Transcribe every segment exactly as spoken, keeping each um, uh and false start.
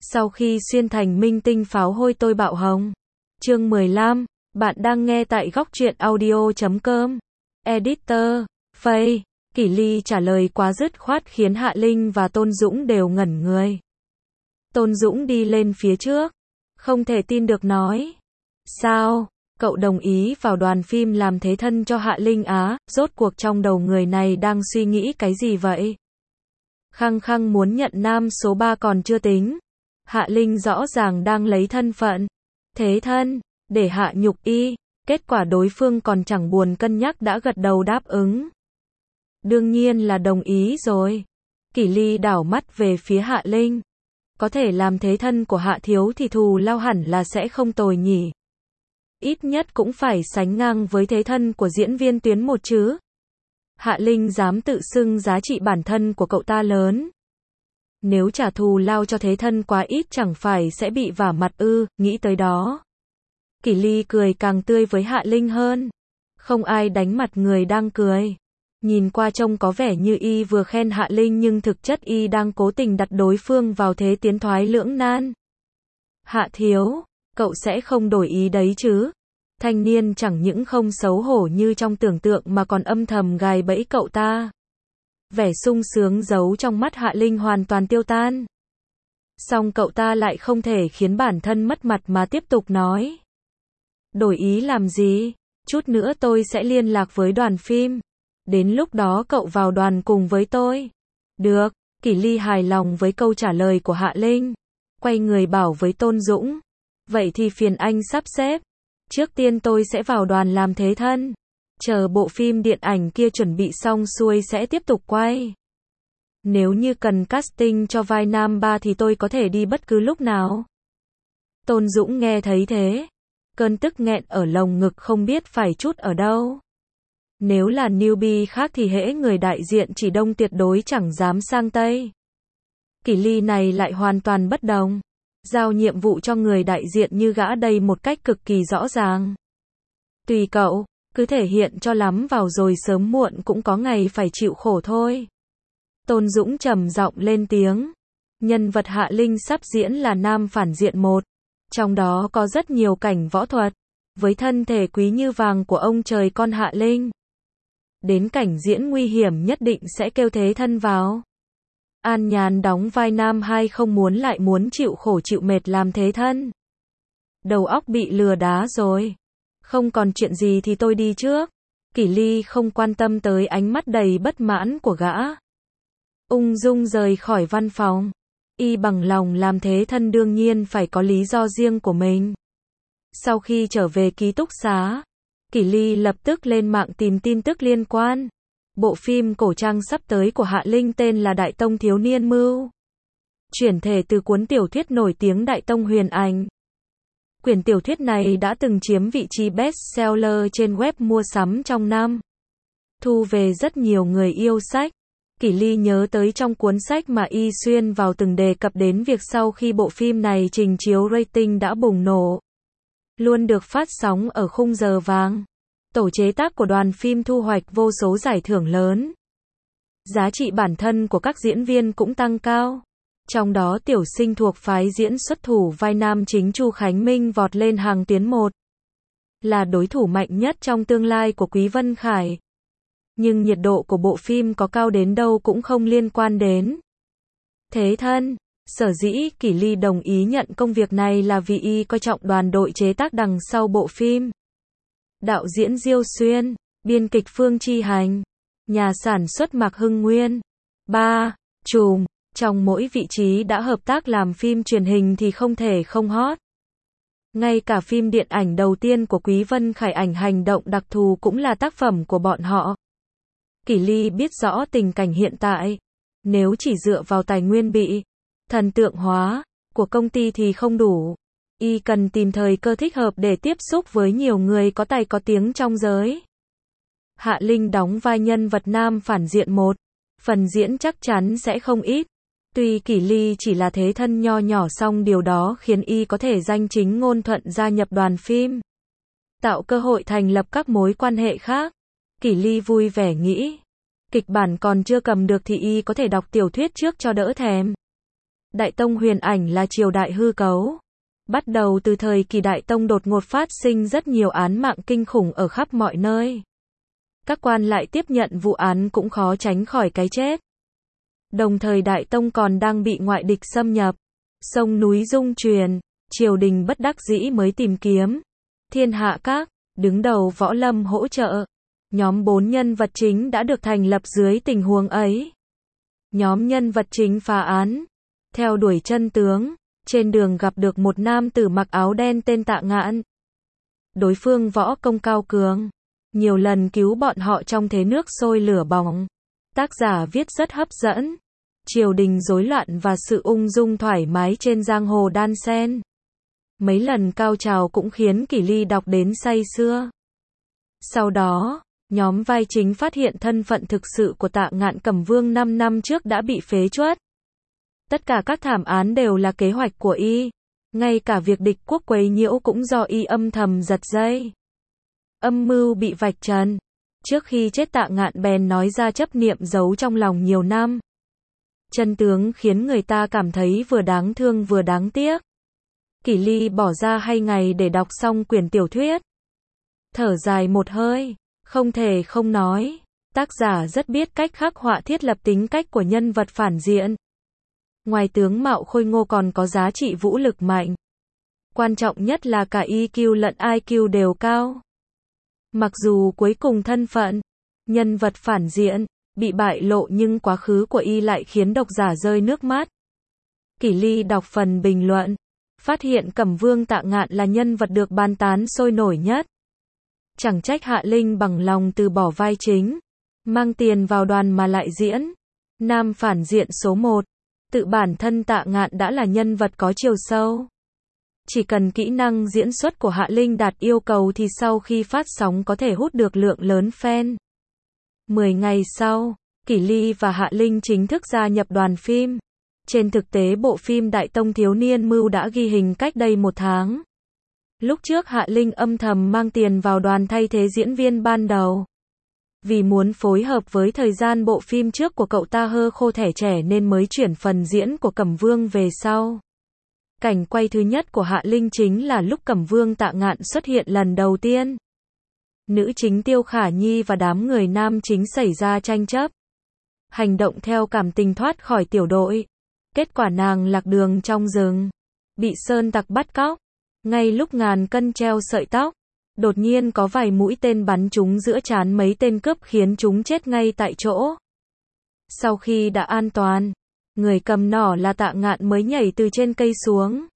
Sau khi xuyên thành minh tinh pháo hôi tôi bạo hồng. Chương mười lăm, bạn đang nghe tại góc truyện audio chấm com. Editor, Faye, Kỷ Ly trả lời quá dứt khoát khiến Hạ Linh và Tôn Dũng đều ngẩn người. Tôn Dũng đi lên phía trước, không thể tin được nói. Sao, cậu đồng ý vào đoàn phim làm thế thân cho Hạ Linh á, rốt cuộc trong đầu người này đang suy nghĩ cái gì vậy? Khăng khăng muốn nhận nam số ba còn chưa tính. Hạ Linh rõ ràng đang lấy thân phận thế thân để hạ nhục y, kết quả đối phương còn chẳng buồn cân nhắc đã gật đầu đáp ứng. Đương nhiên là đồng ý rồi. Kỷ Ly đảo mắt về phía Hạ Linh. Có thể làm thế thân của Hạ thiếu thì thù lao hẳn là sẽ không tồi nhỉ. Ít nhất cũng phải sánh ngang với thế thân của diễn viên tuyến một chứ. Hạ Linh dám tự xưng giá trị bản thân của cậu ta lớn. Nếu trả thù lao cho thế thân quá ít chẳng phải sẽ bị vả mặt ư, nghĩ tới đó. Kỷ Ly cười càng tươi với Hạ Linh hơn. Không ai đánh mặt người đang cười. Nhìn qua trông có vẻ như y vừa khen Hạ Linh nhưng thực chất y đang cố tình đặt đối phương vào thế tiến thoái lưỡng nan. Hạ thiếu, cậu sẽ không đổi ý đấy chứ? Thanh niên chẳng những không xấu hổ như trong tưởng tượng mà còn âm thầm gài bẫy cậu ta. Vẻ sung sướng giấu trong mắt Hạ Linh hoàn toàn tiêu tan. Song cậu ta lại không thể khiến bản thân mất mặt mà tiếp tục nói. Đổi ý làm gì? Chút nữa tôi sẽ liên lạc với đoàn phim. Đến lúc đó cậu vào đoàn cùng với tôi. Được, Kỷ Ly hài lòng với câu trả lời của Hạ Linh. Quay người bảo với Tôn Dũng. Vậy thì phiền anh sắp xếp. Trước tiên tôi sẽ vào đoàn làm thế thân. Chờ bộ phim điện ảnh kia chuẩn bị xong xuôi sẽ tiếp tục quay. Nếu như cần casting cho vai nam ba thì tôi có thể đi bất cứ lúc nào. Tôn Dũng nghe thấy thế. Cơn tức nghẹn ở lồng ngực không biết phải trút ở đâu. Nếu là newbie khác thì hễ người đại diện chỉ đông tuyệt đối chẳng dám sang Tây. Kỷ Ly này lại hoàn toàn bất đồng. Giao nhiệm vụ cho người đại diện như gã đây một cách cực kỳ rõ ràng. Tùy cậu, cứ thể hiện cho lắm vào rồi sớm muộn cũng có ngày phải chịu khổ thôi. Tôn Dũng trầm giọng lên tiếng. Nhân vật Hạ Linh sắp diễn là nam phản diện một. Trong đó có rất nhiều cảnh võ thuật. Với thân thể quý như vàng của ông trời con Hạ Linh. Đến cảnh diễn nguy hiểm nhất định sẽ kêu thế thân vào. An nhàn đóng vai nam hai không muốn lại muốn chịu khổ chịu mệt làm thế thân. Đầu óc bị lừa đá rồi. Không còn chuyện gì thì tôi đi trước. Kỷ Ly không quan tâm tới ánh mắt đầy bất mãn của gã. Ung dung rời khỏi văn phòng. Y bằng lòng làm thế thân đương nhiên phải có lý do riêng của mình. Sau khi trở về ký túc xá, Kỷ Ly lập tức lên mạng tìm tin tức liên quan. Bộ phim cổ trang sắp tới của Hạ Linh tên là Đại Tông Thiếu Niên Mưu. Chuyển thể từ cuốn tiểu thuyết nổi tiếng Đại Tông Huyền Ảnh. Quyển tiểu thuyết này đã từng chiếm vị trí bestseller trên web mua sắm trong năm. Thu về rất nhiều người yêu sách. Kỷ Ly nhớ tới trong cuốn sách mà y xuyên vào từng đề cập đến việc sau khi bộ phim này trình chiếu rating đã bùng nổ. Luôn được phát sóng ở khung giờ vàng. Tổ chế tác của đoàn phim thu hoạch vô số giải thưởng lớn. Giá trị bản thân của các diễn viên cũng tăng cao. Trong đó tiểu sinh thuộc phái diễn xuất thủ vai nam chính Chu Khánh Minh vọt lên hàng tuyến một. Là đối thủ mạnh nhất trong tương lai của Quý Vân Khải. Nhưng nhiệt độ của bộ phim có cao đến đâu cũng không liên quan đến thế thân. Sở dĩ Kỷ Ly đồng ý nhận công việc này là vì y coi trọng đoàn đội chế tác đằng sau bộ phim. Đạo diễn Diêu Xuyên, biên kịch Phương Chi Hành, nhà sản xuất Mạc Hưng Nguyên. Ba Trùm, trong mỗi vị trí đã hợp tác làm phim truyền hình thì không thể không hot. Ngay cả phim điện ảnh đầu tiên của Quý Vân Khải ảnh hành động đặc thù cũng là tác phẩm của bọn họ. Kỷ Ly biết rõ tình cảnh hiện tại. Nếu chỉ dựa vào tài nguyên bị thần tượng hóa của công ty thì không đủ. Y cần tìm thời cơ thích hợp để tiếp xúc với nhiều người có tài có tiếng trong giới. Hạ Linh đóng vai nhân vật nam phản diện một. Phần diễn chắc chắn sẽ không ít. Tuy Kỷ Ly chỉ là thế thân nho nhỏ song điều đó khiến y có thể danh chính ngôn thuận gia nhập đoàn phim. Tạo cơ hội thành lập các mối quan hệ khác. Kỷ Ly vui vẻ nghĩ. Kịch bản còn chưa cầm được thì y có thể đọc tiểu thuyết trước cho đỡ thèm. Đại Tông huyền ảnh là triều đại hư cấu. Bắt đầu từ thời kỳ Đại Tông đột ngột phát sinh rất nhiều án mạng kinh khủng ở khắp mọi nơi. Các quan lại tiếp nhận vụ án cũng khó tránh khỏi cái chết. Đồng thời Đại Tông còn đang bị ngoại địch xâm nhập. Sông núi rung chuyển, triều đình bất đắc dĩ mới tìm kiếm. Thiên hạ các, đứng đầu võ lâm hỗ trợ. Nhóm bốn nhân vật chính đã được thành lập dưới tình huống ấy. Nhóm nhân vật chính phá án. Theo đuổi chân tướng, trên đường gặp được một nam tử mặc áo đen tên Tạ Ngạn. Đối phương võ công cao cường, nhiều lần cứu bọn họ trong thế nước sôi lửa bỏng. Tác giả viết rất hấp dẫn. Triều đình rối loạn và sự ung dung thoải mái trên giang hồ đan xen. Mấy lần cao trào cũng khiến Kỷ Ly đọc đến say sưa. Sau đó, nhóm vai chính phát hiện thân phận thực sự của Tạ Ngạn Cẩm Vương năm năm trước đã bị phế truất. Tất cả các thảm án đều là kế hoạch của y. Ngay cả việc địch quốc quấy nhiễu cũng do y âm thầm giật dây. Âm mưu bị vạch trần. Trước khi chết Tạ Ngạn bèn nói ra chấp niệm giấu trong lòng nhiều năm. Chân tướng khiến người ta cảm thấy vừa đáng thương vừa đáng tiếc. Kỷ Ly bỏ ra hai ngày để đọc xong quyển tiểu thuyết. Thở dài một hơi, không thể không nói, tác giả rất biết cách khắc họa thiết lập tính cách của nhân vật phản diện. Ngoài tướng mạo khôi ngô còn có giá trị vũ lực mạnh. Quan trọng nhất là cả i kiu lẫn i kiu đều cao. Mặc dù cuối cùng thân phận, nhân vật phản diện, bị bại lộ nhưng quá khứ của y lại khiến độc giả rơi nước mắt. Kỷ Ly đọc phần bình luận, phát hiện Cẩm Vương Tạ Ngạn là nhân vật được bàn tán sôi nổi nhất. Chẳng trách Hạ Linh bằng lòng từ bỏ vai chính, mang tiền vào đoàn mà lại diễn. Nam phản diện số một, tự bản thân Tạ Ngạn đã là nhân vật có chiều sâu. Chỉ cần kỹ năng diễn xuất của Hạ Linh đạt yêu cầu thì sau khi phát sóng có thể hút được lượng lớn fan. Mười ngày sau, Kỷ Ly và Hạ Linh chính thức gia nhập đoàn phim. Trên thực tế bộ phim Đại Tông Thiếu Niên Mưu đã ghi hình cách đây một tháng. Lúc trước Hạ Linh âm thầm mang tiền vào đoàn thay thế diễn viên ban đầu. Vì muốn phối hợp với thời gian bộ phim trước của cậu ta hơ khô thẻ trẻ nên mới chuyển phần diễn của Cẩm Vương về sau. Cảnh quay thứ nhất của Hạ Linh chính là lúc Cẩm Vương Tạ Ngạn xuất hiện lần đầu tiên. Nữ chính Tiêu Khả Nhi và đám người nam chính xảy ra tranh chấp. Hành động theo cảm tình thoát khỏi tiểu đội. Kết quả nàng lạc đường trong rừng. Bị sơn tặc bắt cóc. Ngay lúc ngàn cân treo sợi tóc. Đột nhiên có vài mũi tên bắn trúng giữa trán mấy tên cướp khiến chúng chết ngay tại chỗ. Sau khi đã an toàn, người cầm nỏ là Tạ Ngạn mới nhảy từ trên cây xuống.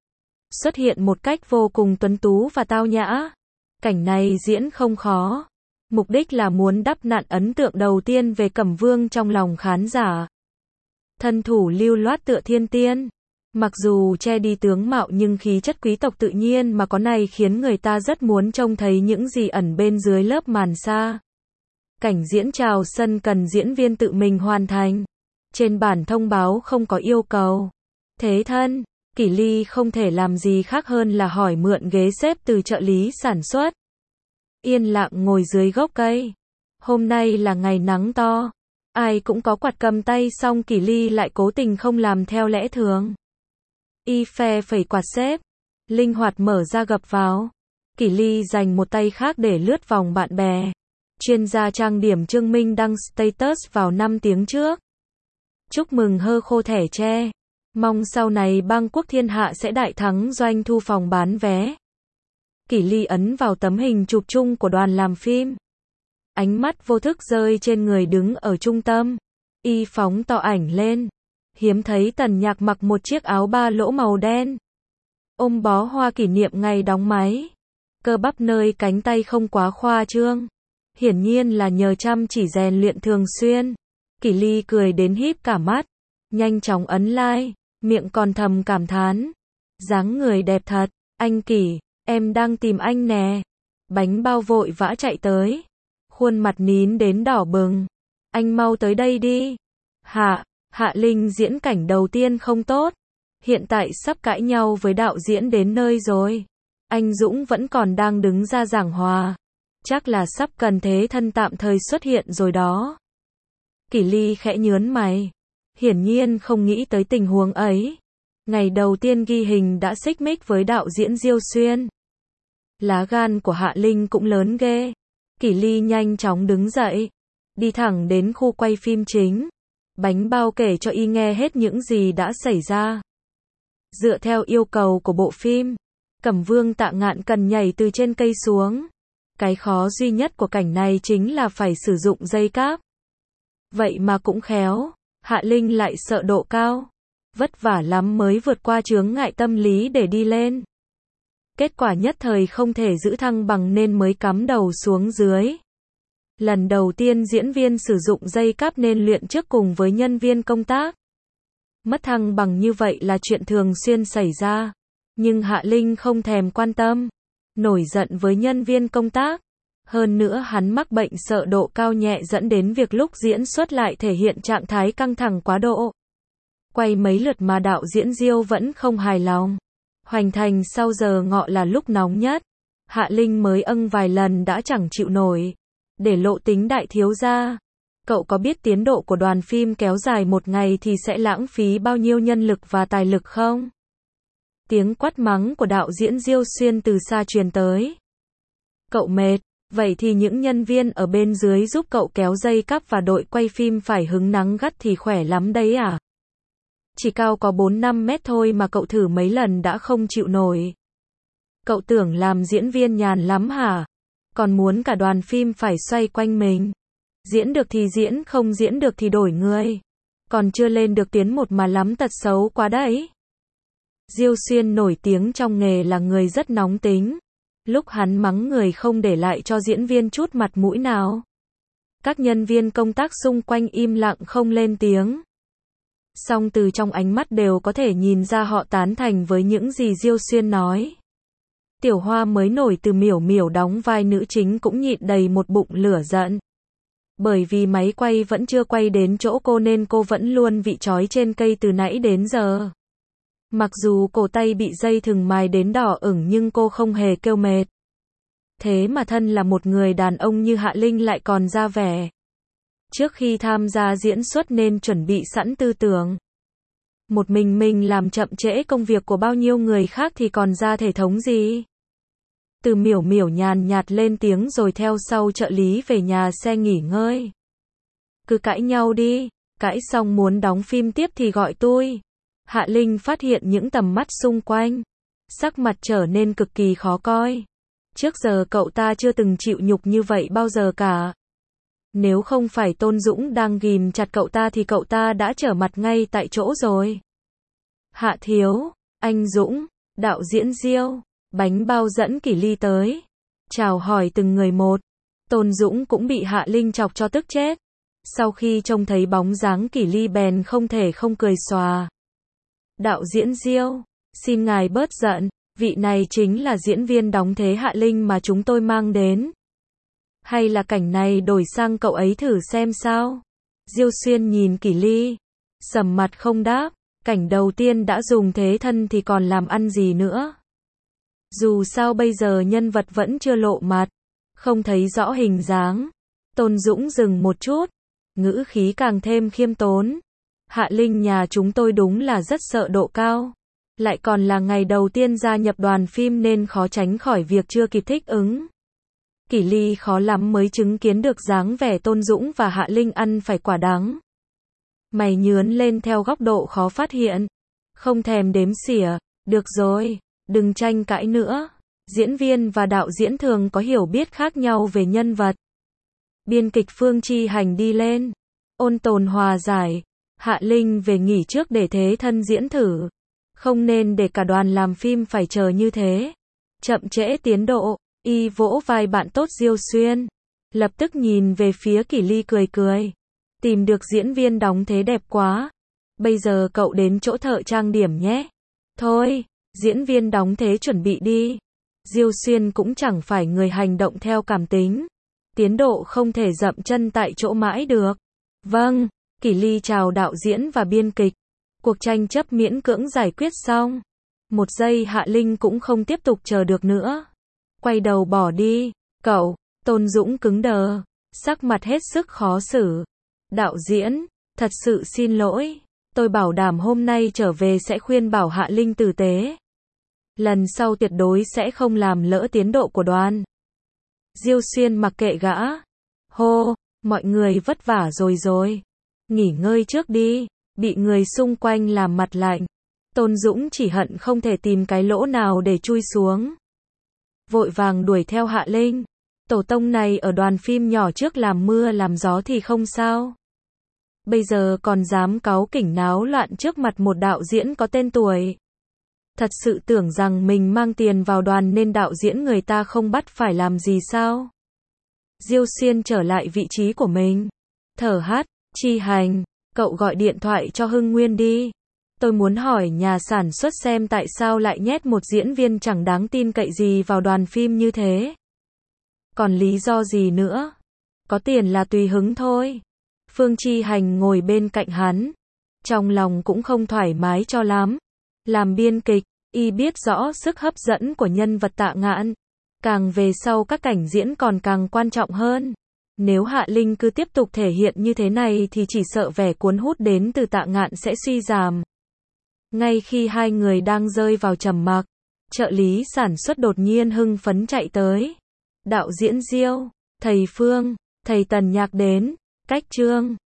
Xuất hiện một cách vô cùng tuấn tú và tao nhã. Cảnh này diễn không khó. Mục đích là muốn đắp nặn ấn tượng đầu tiên về Cẩm Vương trong lòng khán giả. Thân thủ lưu loát tựa thiên tiên. Mặc dù che đi tướng mạo nhưng khí chất quý tộc tự nhiên mà có này khiến người ta rất muốn trông thấy những gì ẩn bên dưới lớp màn sa. Cảnh diễn chào sân cần diễn viên tự mình hoàn thành. Trên bản thông báo không có yêu cầu. Thế thân, Kỷ Ly không thể làm gì khác hơn là hỏi mượn ghế xếp từ trợ lý sản xuất. Yên lặng ngồi dưới gốc cây. Hôm nay là ngày nắng to. Ai cũng có quạt cầm tay song Kỷ Ly lại cố tình không làm theo lẽ thường. Y phe phẩy quạt xếp. Linh hoạt mở ra gập vào. Kỷ Ly dành một tay khác để lướt vòng bạn bè. Chuyên gia trang điểm Trương Minh đăng status vào năm tiếng trước. Chúc mừng hơ khô thẻ tre. Mong sau này bang quốc thiên hạ sẽ đại thắng doanh thu phòng bán vé. Kỷ Ly ấn vào tấm hình chụp chung của đoàn làm phim. Ánh mắt vô thức rơi trên người đứng ở trung tâm. Y phóng to ảnh lên. Hiếm thấy Tần Nhạc mặc một chiếc áo ba lỗ màu đen. Ôm bó hoa kỷ niệm ngày đóng máy. Cơ bắp nơi cánh tay không quá khoa trương. Hiển nhiên là nhờ chăm chỉ rèn luyện thường xuyên. Kỷ Ly cười đến híp cả mắt. Nhanh chóng ấn like. Miệng còn thầm cảm thán. Dáng người đẹp thật. Anh Kỷ, em đang tìm anh nè. Bánh bao vội vã chạy tới. Khuôn mặt nín đến đỏ bừng. Anh mau tới đây đi. Hạ, Hạ Linh diễn cảnh đầu tiên không tốt. Hiện tại sắp cãi nhau với đạo diễn đến nơi rồi. Anh Dũng vẫn còn đang đứng ra giảng hòa. Chắc là sắp cần thế thân tạm thời xuất hiện rồi đó. Kỷ Ly khẽ nhớn mày. Hiển nhiên không nghĩ tới tình huống ấy. Ngày đầu tiên ghi hình đã xích mích với đạo diễn Diêu Xuyên. Lá gan của Hạ Linh cũng lớn ghê. Kỷ Ly nhanh chóng đứng dậy, đi thẳng đến khu quay phim chính. Bánh bao kể cho y nghe hết những gì đã xảy ra. Dựa theo yêu cầu của bộ phim, Cẩm Vương Tạ Ngạn cần nhảy từ trên cây xuống. Cái khó duy nhất của cảnh này chính là phải sử dụng dây cáp. Vậy mà cũng khéo, Hạ Linh lại sợ độ cao. Vất vả lắm mới vượt qua chướng ngại tâm lý để đi lên. Kết quả nhất thời không thể giữ thăng bằng nên mới cắm đầu xuống dưới. Lần đầu tiên diễn viên sử dụng dây cáp nên luyện trước cùng với nhân viên công tác. Mất thăng bằng như vậy là chuyện thường xuyên xảy ra. Nhưng Hạ Linh không thèm quan tâm. Nổi giận với nhân viên công tác. Hơn nữa hắn mắc bệnh sợ độ cao nhẹ dẫn đến việc lúc diễn xuất lại thể hiện trạng thái căng thẳng quá độ. Quay mấy lượt mà đạo diễn Diêu vẫn không hài lòng. Hoành thành sau giờ ngọ là lúc nóng nhất. Hạ Linh mới âng vài lần đã chẳng chịu nổi. Để lộ tính đại thiếu gia. Cậu có biết tiến độ của đoàn phim kéo dài một ngày thì sẽ lãng phí bao nhiêu nhân lực và tài lực không? Tiếng quát mắng của đạo diễn Diêu Xuyên từ xa truyền tới. Cậu mệt, vậy thì những nhân viên ở bên dưới giúp cậu kéo dây cáp và đội quay phim phải hứng nắng gắt thì khỏe lắm đấy à? Chỉ cao có bốn năm mét thôi mà cậu thử mấy lần đã không chịu nổi. Cậu tưởng làm diễn viên nhàn lắm hả? Còn muốn cả đoàn phim phải xoay quanh mình. Diễn được thì diễn, không diễn được thì đổi người. Còn chưa lên được tiến một mà lắm tật xấu quá đấy. Diêu Xuyên nổi tiếng trong nghề là người rất nóng tính. Lúc hắn mắng người không để lại cho diễn viên chút mặt mũi nào. Các nhân viên công tác xung quanh im lặng không lên tiếng. Song từ trong ánh mắt đều có thể nhìn ra họ tán thành với những gì Diêu Xuyên nói. Tiểu Hoa mới nổi từ Miểu Miểu đóng vai nữ chính cũng nhịn đầy một bụng lửa giận. Bởi vì máy quay vẫn chưa quay đến chỗ cô nên cô vẫn luôn bị trói trên cây từ nãy đến giờ. Mặc dù cổ tay bị dây thừng mài đến đỏ ửng nhưng cô không hề kêu mệt. Thế mà thân là một người đàn ông như Hạ Linh lại còn ra vẻ. Trước khi tham gia diễn xuất nên chuẩn bị sẵn tư tưởng. Một mình mình làm chậm trễ công việc của bao nhiêu người khác thì còn ra thể thống gì. Từ Miểu Miểu nhàn nhạt lên tiếng rồi theo sau trợ lý về nhà xe nghỉ ngơi. Cứ cãi nhau đi, cãi xong muốn đóng phim tiếp thì gọi tôi. Hạ Linh phát hiện những tầm mắt xung quanh. Sắc mặt trở nên cực kỳ khó coi. Trước giờ cậu ta chưa từng chịu nhục như vậy bao giờ cả. Nếu không phải Tôn Dũng đang ghìm chặt cậu ta thì cậu ta đã trở mặt ngay tại chỗ rồi. Hạ thiếu, anh Dũng, đạo diễn Diêu, bánh bao dẫn Kỷ Ly tới. Chào hỏi từng người một. Tôn Dũng cũng bị Hạ Linh chọc cho tức chết. Sau khi trông thấy bóng dáng Kỷ Ly bèn không thể không cười xòa. Đạo diễn Diêu, xin ngài bớt giận, vị này chính là diễn viên đóng thế Hạ Linh mà chúng tôi mang đến. Hay là cảnh này đổi sang cậu ấy thử xem sao? Diêu Xuyên nhìn Kỷ Ly, sầm mặt không đáp, cảnh đầu tiên đã dùng thế thân thì còn làm ăn gì nữa. Dù sao bây giờ nhân vật vẫn chưa lộ mặt, không thấy rõ hình dáng. Tôn Dũng dừng một chút, ngữ khí càng thêm khiêm tốn. Hạ Linh nhà chúng tôi đúng là rất sợ độ cao. Lại còn là ngày đầu tiên gia nhập đoàn phim nên khó tránh khỏi việc chưa kịp thích ứng. Kỷ Ly khó lắm mới chứng kiến được dáng vẻ Tôn Dũng và Hạ Linh ăn phải quả đắng. Mày nhướn lên theo góc độ khó phát hiện. Không thèm đếm xỉa. Được rồi, đừng tranh cãi nữa. Diễn viên và đạo diễn thường có hiểu biết khác nhau về nhân vật. Biên kịch Phương Chi Hành đi lên. Ôn tồn hòa giải. Hạ Linh về nghỉ trước để thế thân diễn thử. Không nên để cả đoàn làm phim phải chờ như thế. Chậm trễ tiến độ. Y vỗ vai bạn tốt Diêu Xuyên. Lập tức nhìn về phía Kỷ Ly cười cười. Tìm được diễn viên đóng thế đẹp quá. Bây giờ cậu đến chỗ thợ trang điểm nhé. Thôi, diễn viên đóng thế chuẩn bị đi. Diêu Xuyên cũng chẳng phải người hành động theo cảm tính. Tiến độ không thể dậm chân tại chỗ mãi được. Vâng, Kỷ Ly chào đạo diễn và biên kịch. Cuộc tranh chấp miễn cưỡng giải quyết xong. Một giây Hạ Linh cũng không tiếp tục chờ được nữa. Quay đầu bỏ đi. Cậu, Tôn Dũng cứng đờ. Sắc mặt hết sức khó xử. Đạo diễn, thật sự xin lỗi. Tôi bảo đảm hôm nay trở về sẽ khuyên bảo Hạ Linh tử tế. Lần sau tuyệt đối sẽ không làm lỡ tiến độ của đoàn. Diêu Xuyên mặc kệ gã. Hô, mọi người vất vả rồi rồi. Nghỉ ngơi trước đi. Bị người xung quanh làm mặt lạnh. Tôn Dũng chỉ hận không thể tìm cái lỗ nào để chui xuống. Vội vàng đuổi theo Hạ Linh. Tổ tông này ở đoàn phim nhỏ trước làm mưa làm gió thì không sao. Bây giờ còn dám cáu kỉnh náo loạn trước mặt một đạo diễn có tên tuổi. Thật sự tưởng rằng mình mang tiền vào đoàn nên đạo diễn người ta không bắt phải làm gì sao? Diêu Xuyên trở lại vị trí của mình. Thở hắt, Chi Hành, cậu gọi điện thoại cho Hưng Nguyên đi. Tôi muốn hỏi nhà sản xuất xem tại sao lại nhét một diễn viên chẳng đáng tin cậy gì vào đoàn phim như thế. Còn lý do gì nữa? Có tiền là tùy hứng thôi. Phương Chi Hành ngồi bên cạnh hắn. Trong lòng cũng không thoải mái cho lắm. Làm biên kịch, y biết rõ sức hấp dẫn của nhân vật Tạ Ngạn. Càng về sau các cảnh diễn còn càng quan trọng hơn. Nếu Hạ Linh cứ tiếp tục thể hiện như thế này thì chỉ sợ vẻ cuốn hút đến từ Tạ Ngạn sẽ suy giảm. Ngay khi hai người đang rơi vào trầm mặc, trợ lý sản xuất đột nhiên hưng phấn chạy tới. Đạo diễn Diêu, thầy Phương, thầy Tần Nhạc đến, cách Trương.